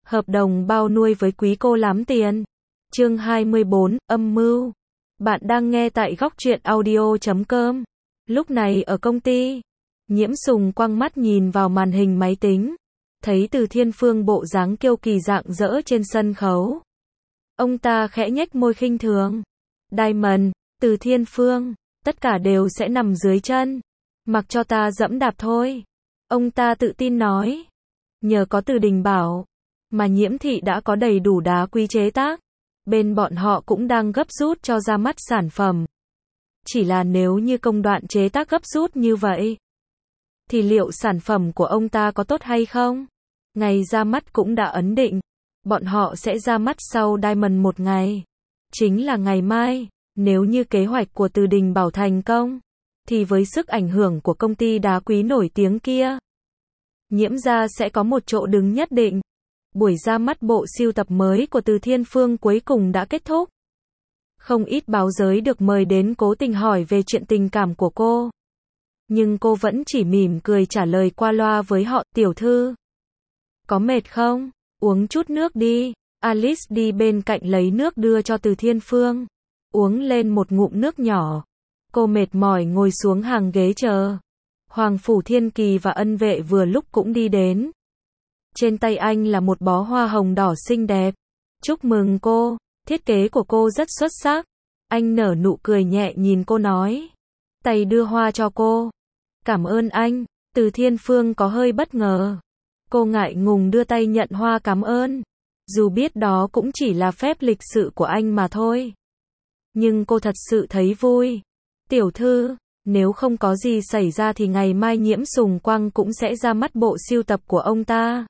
Hợp đồng bao nuôi với quý cô lắm tiền. Chương 24, âm mưu. Bạn đang nghe tại góc truyện audio.com. Lúc này ở công ty, Nhiễm Sùng quăng mắt nhìn vào màn hình máy tính, thấy Từ Thiên Phương bộ dáng kiêu kỳ rạng rỡ trên sân khấu. Ông ta khẽ nhếch môi khinh thường. Diamond, Từ Thiên Phương, tất cả đều sẽ nằm dưới chân. Mặc cho ta dẫm đạp thôi. Ông ta tự tin nói. Nhờ có Từ Đình Bảo, mà Nhiễm thị đã có đầy đủ đá quý chế tác. Bên bọn họ cũng đang gấp rút cho ra mắt sản phẩm. Chỉ là nếu như công đoạn chế tác gấp rút như vậy, thì liệu sản phẩm của ông ta có tốt hay không? Ngày ra mắt cũng đã ấn định. Bọn họ sẽ ra mắt sau Diamond một ngày. Chính là ngày mai. Nếu như kế hoạch của Từ Đình Bảo thành công, thì với sức ảnh hưởng của công ty đá quý nổi tiếng kia, Nhiễm gia sẽ có một chỗ đứng nhất định. Buổi ra mắt bộ sưu tập mới của Từ Thiên Phương cuối cùng đã kết thúc. Không ít báo giới được mời đến cố tình hỏi về chuyện tình cảm của cô. Nhưng cô vẫn chỉ mỉm cười trả lời qua loa với họ. Tiểu thư, có mệt không? Uống chút nước đi. Alice đi bên cạnh lấy nước đưa cho Từ Thiên Phương. Uống lên một ngụm nước nhỏ. Cô mệt mỏi ngồi xuống hàng ghế chờ. Hoàng Phủ Thiên Kỳ và Ân Vệ vừa lúc cũng đi đến. Trên tay anh là một bó hoa hồng đỏ xinh đẹp. Chúc mừng cô, thiết kế của cô rất xuất sắc. Anh nở nụ cười nhẹ nhìn cô nói. Tay đưa hoa cho cô. Cảm ơn anh. Từ Thiên Phương có hơi bất ngờ. Cô ngại ngùng đưa tay nhận hoa cảm ơn. Dù biết đó cũng chỉ là phép lịch sự của anh mà thôi. Nhưng cô thật sự thấy vui. Tiểu thư, nếu không có gì xảy ra thì ngày mai Nhiễm Sùng Quang cũng sẽ ra mắt bộ sưu tập của ông ta.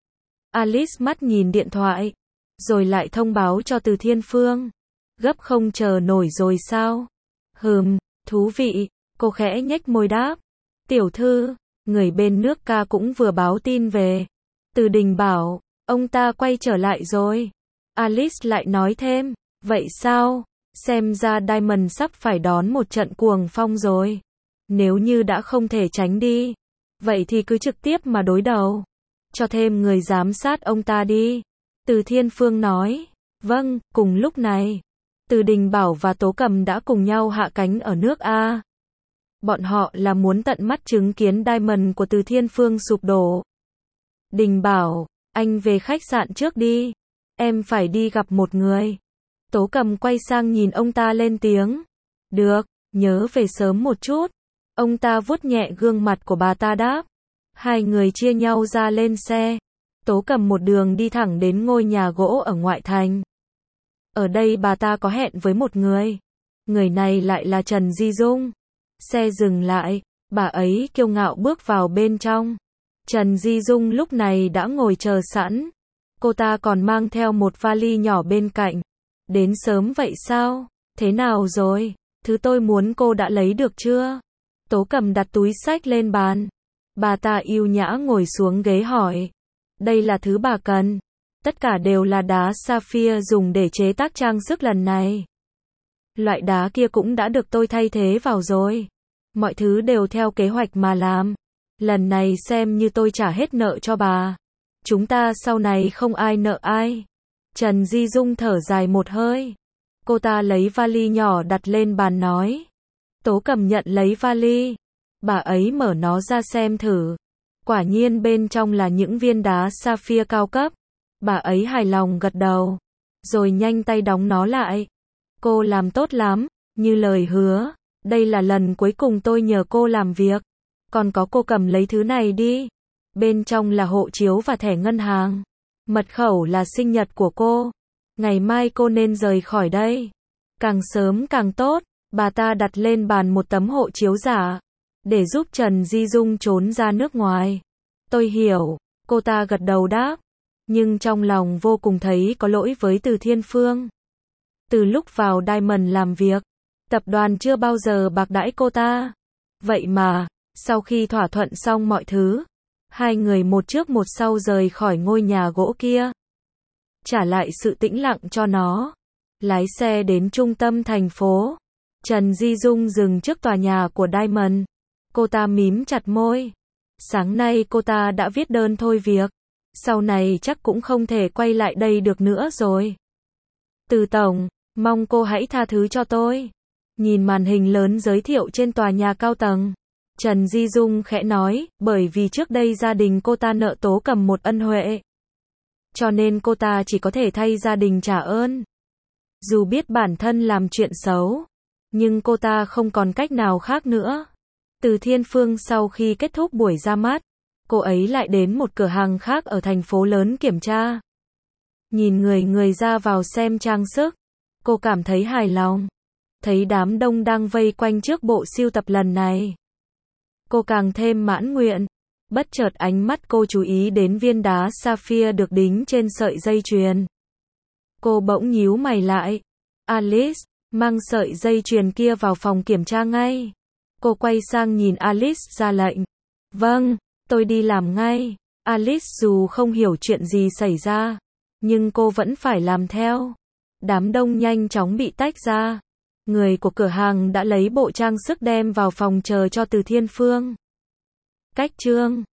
Alice mắt nhìn điện thoại, rồi lại thông báo cho Từ Thiên Phương. Gấp không chờ nổi rồi sao? Thú vị, cô khẽ nhếch môi đáp. Tiểu thư, người bên nước ca cũng vừa báo tin về. Từ Đình Bảo, ông ta quay trở lại rồi. Alice lại nói thêm, vậy sao? Xem ra Diamond sắp phải đón một trận cuồng phong rồi. Nếu như đã không thể tránh đi, vậy thì cứ trực tiếp mà đối đầu. Cho thêm người giám sát ông ta đi. Từ Thiên Phương nói. Vâng, cùng lúc này, Từ Đình Bảo và Tố Cầm đã cùng nhau hạ cánh ở nước A. Bọn họ là muốn tận mắt chứng kiến Diamond của Từ Thiên Phương sụp đổ. Đình Bảo, anh về khách sạn trước đi. Em phải đi gặp một người. Tố Cầm quay sang nhìn ông ta lên tiếng. Được, nhớ về sớm một chút. Ông ta vuốt nhẹ gương mặt của bà ta đáp. Hai người chia nhau ra lên xe. Tố Cầm một đường đi thẳng đến ngôi nhà gỗ ở ngoại thành. Ở đây bà ta có hẹn với một người. Người này lại là Trần Di Dung. Xe dừng lại, bà ấy kiêu ngạo bước vào bên trong. Trần Di Dung lúc này đã ngồi chờ sẵn. Cô ta còn mang theo một vali nhỏ bên cạnh. Đến sớm vậy sao? Thế nào rồi? Thứ tôi muốn cô đã lấy được chưa? Tố Cầm đặt túi xách lên bàn. Bà ta yêu nhã ngồi xuống ghế hỏi. Đây là thứ bà cần. Tất cả đều là đá sapphire dùng để chế tác trang sức lần này. Loại đá kia cũng đã được tôi thay thế vào rồi. Mọi thứ đều theo kế hoạch mà làm. Lần này xem như tôi trả hết nợ cho bà. Chúng ta sau này không ai nợ ai. Trần Di Dung thở dài một hơi. Cô ta lấy vali nhỏ đặt lên bàn nói. Tố Cầm nhận lấy vali. Bà ấy mở nó ra xem thử. Quả nhiên bên trong là những viên đá sapphire cao cấp. Bà ấy hài lòng gật đầu. Rồi nhanh tay đóng nó lại. Cô làm tốt lắm, như lời hứa. Đây là lần cuối cùng tôi nhờ cô làm việc. Còn có cô cầm lấy thứ này đi. Bên trong là hộ chiếu và thẻ ngân hàng. Mật khẩu là sinh nhật của cô. Ngày mai cô nên rời khỏi đây. Càng sớm càng tốt. Bà ta đặt lên bàn một tấm hộ chiếu giả. Để giúp Trần Di Dung trốn ra nước ngoài. Tôi hiểu. Cô ta gật đầu đáp. Nhưng trong lòng vô cùng thấy có lỗi với Từ Thiên Phương. Từ lúc vào Diamond làm việc, tập đoàn chưa bao giờ bạc đãi cô ta. Vậy mà, sau khi thỏa thuận xong mọi thứ, hai người một trước một sau rời khỏi ngôi nhà gỗ kia. Trả lại sự tĩnh lặng cho nó. Lái xe đến trung tâm thành phố. Trần Di Dung dừng trước tòa nhà của Diamond. Cô ta mím chặt môi. Sáng nay cô ta đã viết đơn thôi việc. Sau này chắc cũng không thể quay lại đây được nữa rồi. Từ tổng, mong cô hãy tha thứ cho tôi. Nhìn màn hình lớn giới thiệu trên tòa nhà cao tầng, Trần Di Dung khẽ nói, bởi vì trước đây gia đình cô ta nợ Tố Cầm một ân huệ. Cho nên cô ta chỉ có thể thay gia đình trả ơn. Dù biết bản thân làm chuyện xấu, nhưng cô ta không còn cách nào khác nữa. Từ Thiên Phương sau khi kết thúc buổi ra mắt, cô ấy lại đến một cửa hàng khác ở thành phố lớn kiểm tra. Nhìn người ra vào xem trang sức, cô cảm thấy hài lòng. Thấy đám đông đang vây quanh trước bộ sưu tập lần này, cô càng thêm mãn nguyện. Bất chợt ánh mắt cô chú ý đến viên đá sapphire được đính trên sợi dây chuyền. Cô bỗng nhíu mày lại. Alice, mang sợi dây chuyền kia vào phòng kiểm tra ngay. Cô quay sang nhìn Alice ra lệnh. Vâng, tôi đi làm ngay. Alice dù không hiểu chuyện gì xảy ra, nhưng cô vẫn phải làm theo. Đám đông nhanh chóng bị tách ra. Người của cửa hàng đã lấy bộ trang sức đem vào phòng chờ cho Từ Thiên Phương. Cách chương